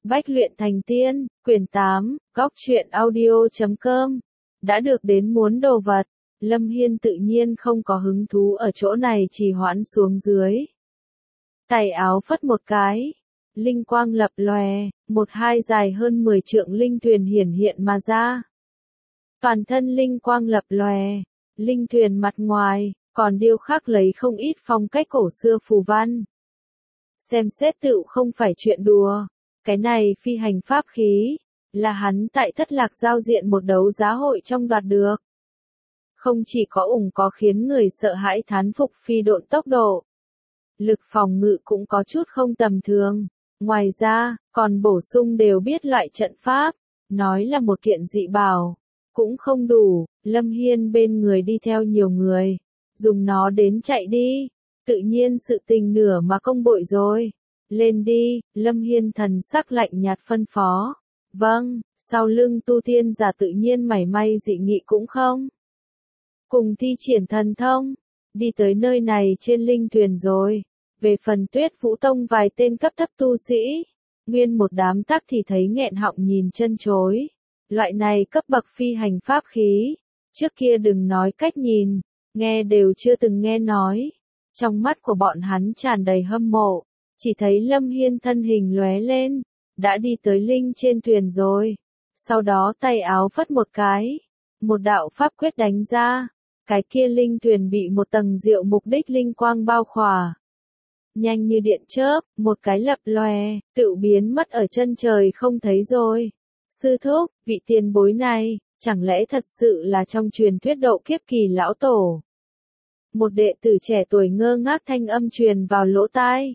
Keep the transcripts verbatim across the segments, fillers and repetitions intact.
Bách luyện thành tiên, quyển tám, góc truyện audio chấm com. Đã được đến muốn đồ vật, Lâm Hiên tự nhiên không có hứng thú ở chỗ này trì hoãn xuống dưới. Tay áo phất một cái, linh quang lập lòe, một hai dài hơn mười trượng linh thuyền hiển hiện mà ra. Toàn thân linh quang lập lòe, linh thuyền mặt ngoài, còn điêu khắc lấy không ít phong cách cổ xưa phù văn. Xem xét tựu không phải chuyện đùa. Cái này phi hành pháp khí, là hắn tại Thất Lạc giao diện một đấu giá hội trong đoạt được. Không chỉ có ủng có khiến người sợ hãi thán phục phi độn tốc độ. Lực phòng ngự cũng có chút không tầm thường. Ngoài ra, còn bổ sung đều biết loại trận pháp. Nói là một kiện dị bảo. Cũng không đủ, Lâm Hiên bên người đi theo nhiều người. Dùng nó đến chạy đi. Tự nhiên sự tình nửa mà công bội rồi. Lên đi, Lâm Hiên thần sắc lạnh nhạt phân phó. Vâng, sau lưng tu tiên giả tự nhiên mảy may dị nghị cũng không. Cùng thi triển thần thông, đi tới nơi này trên linh thuyền rồi. Về phần Tuyết Vũ Tông vài tên cấp thấp tu sĩ, nguyên một đám tắc thì thấy nghẹn họng nhìn chân chối. Loại này cấp bậc phi hành pháp khí, trước kia đừng nói cách nhìn, nghe đều chưa từng nghe nói. Trong mắt của bọn hắn tràn đầy hâm mộ. Chỉ thấy Lâm Hiên thân hình lóe lên, đã đi tới linh trên thuyền rồi. Sau đó tay áo phất một cái, một đạo pháp quyết đánh ra, cái kia linh thuyền bị một tầng diệu mục đích linh quang bao khỏa. Nhanh như điện chớp, một cái lập lòe, tự biến mất ở chân trời không thấy rồi. Sư thúc, vị tiền bối này, chẳng lẽ thật sự là trong truyền thuyết độ kiếp kỳ lão tổ? Một đệ tử trẻ tuổi ngơ ngác thanh âm truyền vào lỗ tai.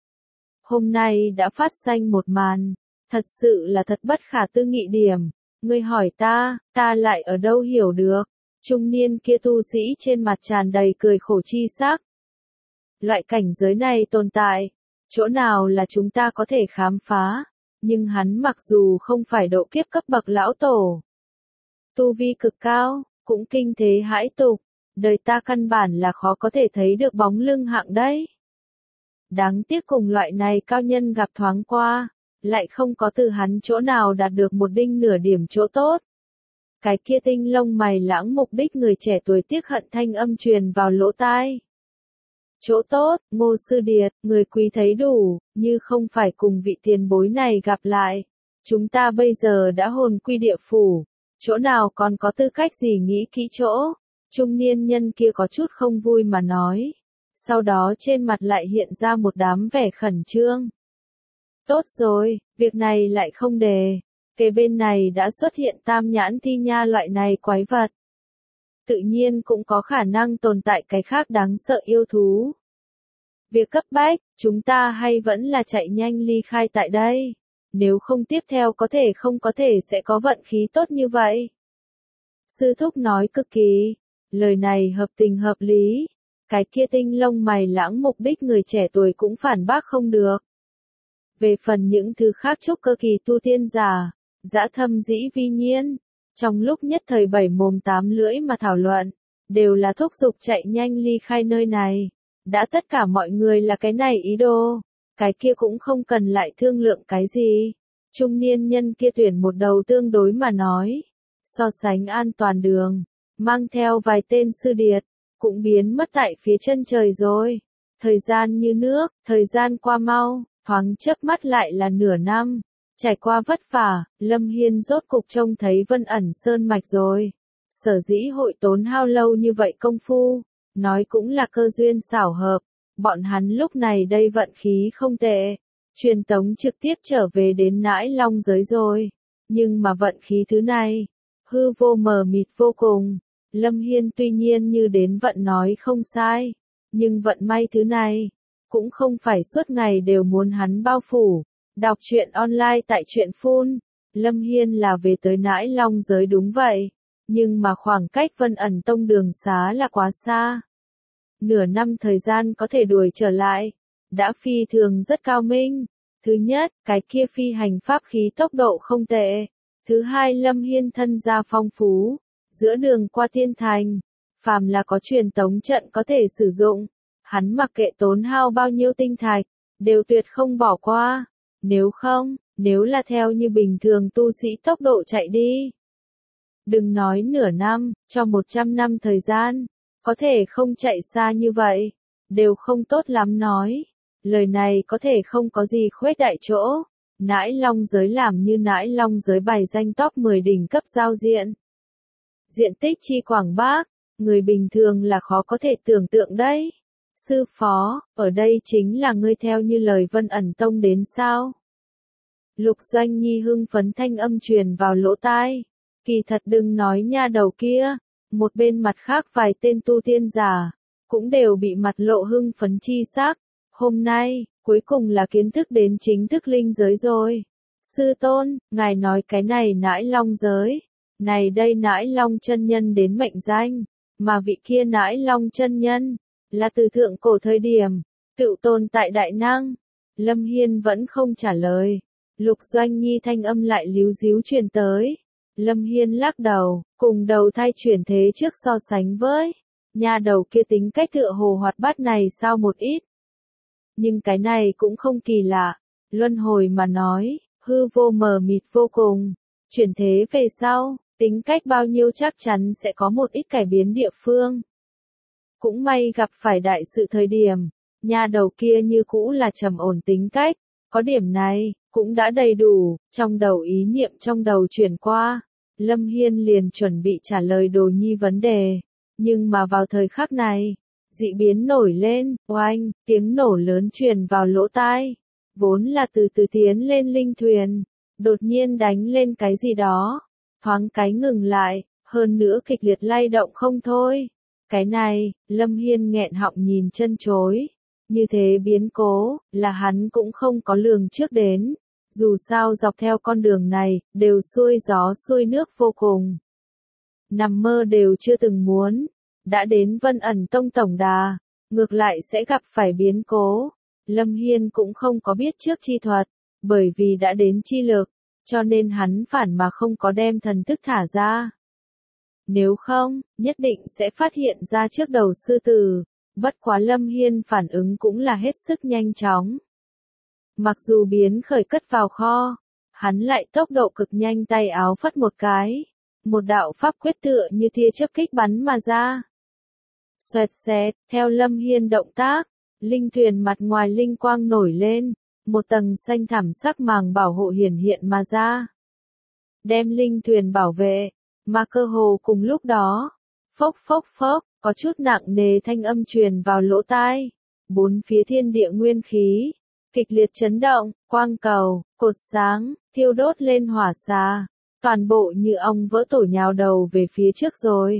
Hôm nay đã phát sinh một màn, thật sự là thật bất khả tư nghị điểm. Ngươi hỏi ta, ta lại ở đâu hiểu được. Trung niên kia tu sĩ trên mặt tràn đầy cười khổ chi sắc. Loại cảnh giới này tồn tại, chỗ nào là chúng ta có thể khám phá, nhưng hắn mặc dù không phải độ kiếp cấp bậc lão tổ, tu vi cực cao, cũng kinh thế hãi tục, đời ta căn bản là khó có thể thấy được bóng lưng hạng đấy. Đáng tiếc cùng loại này cao nhân gặp thoáng qua, lại không có từ hắn chỗ nào đạt được một đinh nửa điểm chỗ tốt. Cái kia tinh lông mày lãng mục đích người trẻ tuổi tiếc hận thanh âm truyền vào lỗ tai. Chỗ tốt, Ngô Sư Điệt, người quý thấy đủ, như không phải cùng vị tiền bối này gặp lại. Chúng ta bây giờ đã hồn quy địa phủ, chỗ nào còn có tư cách gì nghĩ kỹ chỗ. Trung niên nhân kia có chút không vui mà nói. Sau đó trên mặt lại hiện ra một đám vẻ khẩn trương. Tốt rồi, việc này lại không đề. Kế bên này đã xuất hiện tam nhãn thi nha loại này quái vật. Tự nhiên cũng có khả năng tồn tại cái khác đáng sợ yêu thú. Việc cấp bách, chúng ta hay vẫn là chạy nhanh ly khai tại đây. Nếu không tiếp theo có thể không có thể sẽ có vận khí tốt như vậy. Sư thúc nói cực kỳ. Lời này hợp tình hợp lý. Cái kia tinh lông mày lãng mục đích người trẻ tuổi cũng phản bác không được. Về phần những thứ khác chúc cơ kỳ tu tiên giả, dã thâm dĩ vi nhiên, trong lúc nhất thời bảy mồm tám lưỡi mà thảo luận, đều là thúc giục chạy nhanh ly khai nơi này. Đã tất cả mọi người là cái này ý đồ, cái kia cũng không cần lại thương lượng cái gì. Trung niên nhân kia tuyển một đầu tương đối mà nói, so sánh an toàn đường, mang theo vài tên sư điệt, cũng biến mất tại phía chân trời rồi. Thời gian như nước, thời gian qua mau, thoáng chớp mắt lại là nửa năm. Trải qua vất vả, Lâm Hiên rốt cục trông thấy Vân Ẩn Sơn Mạch rồi. Sở dĩ hội tốn hao lâu như vậy công phu, nói cũng là cơ duyên xảo hợp. Bọn hắn lúc này đây vận khí không tệ, truyền tống trực tiếp trở về đến Nãi Long giới rồi. Nhưng mà vận khí thứ này, hư vô mờ mịt vô cùng. Lâm Hiên tuy nhiên như đến vận nói không sai, nhưng vận may thứ này, cũng không phải suốt ngày đều muốn hắn bao phủ. Đọc truyện online tại truyện phun, Lâm Hiên là về tới Nãi Long giới đúng vậy, nhưng mà khoảng cách Vân Ẩn Tông đường xá là quá xa. Nửa năm thời gian có thể đuổi trở lại, đã phi thường rất cao minh. Thứ nhất, cái kia phi hành pháp khí tốc độ không tệ. Thứ hai, Lâm Hiên thân gia phong phú. Giữa đường qua tiên thành, phàm là có truyền tống trận có thể sử dụng, hắn mặc kệ tốn hao bao nhiêu tinh thạch, đều tuyệt không bỏ qua. Nếu không, Nếu là theo như bình thường tu sĩ tốc độ chạy đi. Đừng nói nửa năm, cho một trăm năm thời gian, có thể không chạy xa như vậy, đều không tốt lắm nói. Lời này có thể không có gì khuếch đại chỗ. Nãi Long giới làm như Nãi Long giới bài danh top mười đỉnh cấp giao diện. Diện tích chi quảng bác, người bình thường là khó có thể tưởng tượng đấy. Sư phó, ở đây chính là ngươi theo như lời Vân ẩn tông đến sao? Lục Doanh Nhi hưng phấn thanh âm truyền vào lỗ tai. Kỳ thật đừng nói nha đầu kia, một bên mặt khác vài tên tu tiên giả, cũng đều bị mặt lộ hưng phấn chi sắc. Hôm nay, cuối cùng là kiến thức đến chính thức linh giới rồi. Sư tôn, ngài nói cái này Nãi Long giới. Này đây Nãi Long chân nhân đến mệnh danh, mà vị kia Nãi Long chân nhân, là từ thượng cổ thời điểm, tự tồn tại đại năng. Lâm Hiên vẫn không trả lời. Lục Doanh Nhi thanh âm lại líu díu truyền tới. Lâm Hiên lắc đầu, cùng đầu thai chuyển thế trước so sánh với. Nhà đầu kia tính cách tựa hồ hoạt bát này sao một ít. Nhưng cái này cũng không kỳ lạ. Luân hồi mà nói, hư vô mờ mịt vô cùng. Chuyển thế về sau, tính cách bao nhiêu chắc chắn sẽ có một ít cải biến địa phương. Cũng may gặp phải đại sự thời điểm, nhà đầu kia như cũ là trầm ổn tính cách. Có điểm này, cũng đã đầy đủ, trong đầu ý niệm trong đầu chuyển qua. Lâm Hiên liền chuẩn bị trả lời Đồ Nhi vấn đề. Nhưng mà vào thời khắc này, dị biến nổi lên, oanh, tiếng nổ lớn truyền vào lỗ tai. Vốn là từ từ tiến lên linh thuyền, đột nhiên đánh lên cái gì đó. Thoáng cái ngừng lại, hơn nữa kịch liệt lay động không thôi. Cái này, Lâm Hiên nghẹn họng nhìn chân chối. Như thế biến cố, là hắn cũng không có lường trước đến. Dù sao dọc theo con đường này, đều xuôi gió xuôi nước vô cùng. Nằm mơ đều chưa từng muốn. Đã đến Vân ẩn tông tổng đà, ngược lại sẽ gặp phải biến cố. Lâm Hiên cũng không có biết trước chi thuật, bởi vì đã đến chi lực, cho nên hắn phản mà không có đem thần thức thả ra. Nếu không, nhất định sẽ phát hiện ra trước đầu sư tử. Bất quá Lâm Hiên phản ứng cũng là hết sức nhanh chóng. Mặc dù biến khởi cất vào kho, hắn lại tốc độ cực nhanh tay áo phất một cái. Một đạo pháp quyết tựa như tia chớp kích bắn mà ra. Xoẹt xẹt, theo Lâm Hiên động tác, linh thuyền mặt ngoài linh quang nổi lên, một tầng xanh thẳm sắc màng bảo hộ hiển hiện mà ra. Đem linh thuyền bảo vệ, mà cơ hồ cùng lúc đó, phốc phốc phốc, có chút nặng nề thanh âm truyền vào lỗ tai. Bốn phía thiên địa nguyên khí, kịch liệt chấn động, quang cầu, cột sáng, thiêu đốt lên hỏa xà, toàn bộ như ong vỡ tổ nhào đầu về phía trước rồi.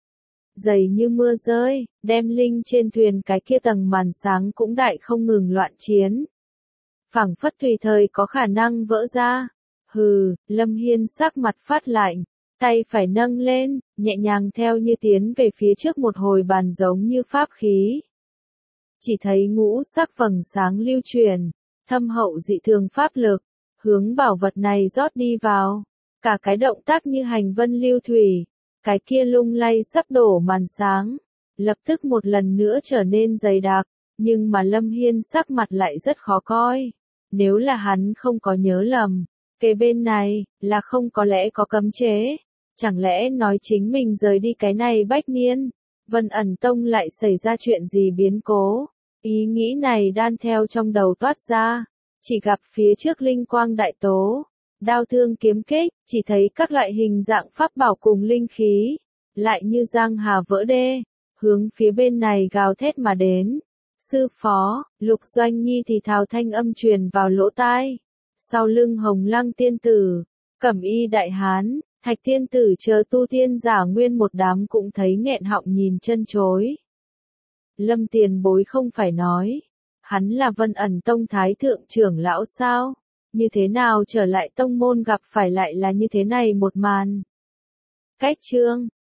Dày như mưa rơi, đem linh trên thuyền cái kia tầng màn sáng cũng đại không ngừng loạn chiến. Phảng phất tùy thời có khả năng vỡ ra. Hừ, Lâm Hiên sắc mặt phát lạnh, tay phải nâng lên, nhẹ nhàng theo như tiến về phía trước một hồi bàn giống như pháp khí. Chỉ thấy ngũ sắc vầng sáng lưu truyền, thâm hậu dị thường pháp lực, hướng bảo vật này rót đi vào. Cả cái động tác như hành vân lưu thủy, cái kia lung lay sắp đổ màn sáng, lập tức một lần nữa trở nên dày đặc, nhưng mà Lâm Hiên sắc mặt lại rất khó coi. Nếu là hắn không có nhớ lầm, kề bên này, là không có lẽ có cấm chế. Chẳng lẽ nói chính mình rời đi cái này bách niên, Vân ẩn tông lại xảy ra chuyện gì biến cố. Ý nghĩ này đan theo trong đầu toát ra, chỉ gặp phía trước linh quang đại tố, đao thương kiếm kích, chỉ thấy các loại hình dạng pháp bảo cùng linh khí, lại như giang hà vỡ đê, hướng phía bên này gào thét mà đến. Sư phó, Lục Doanh Nhi thì thào thanh âm truyền vào lỗ tai. Sau lưng Hồng Lăng tiên tử, Cẩm Y đại hán, Thạch tiên tử chờ tu tiên giả nguyên một đám cũng thấy nghẹn họng nhìn chân chối. Lâm tiền bối không phải nói, hắn là Vân ẩn tông thái thượng trưởng lão sao? Như thế nào trở lại tông môn gặp phải lại là như thế này một màn? Cách chương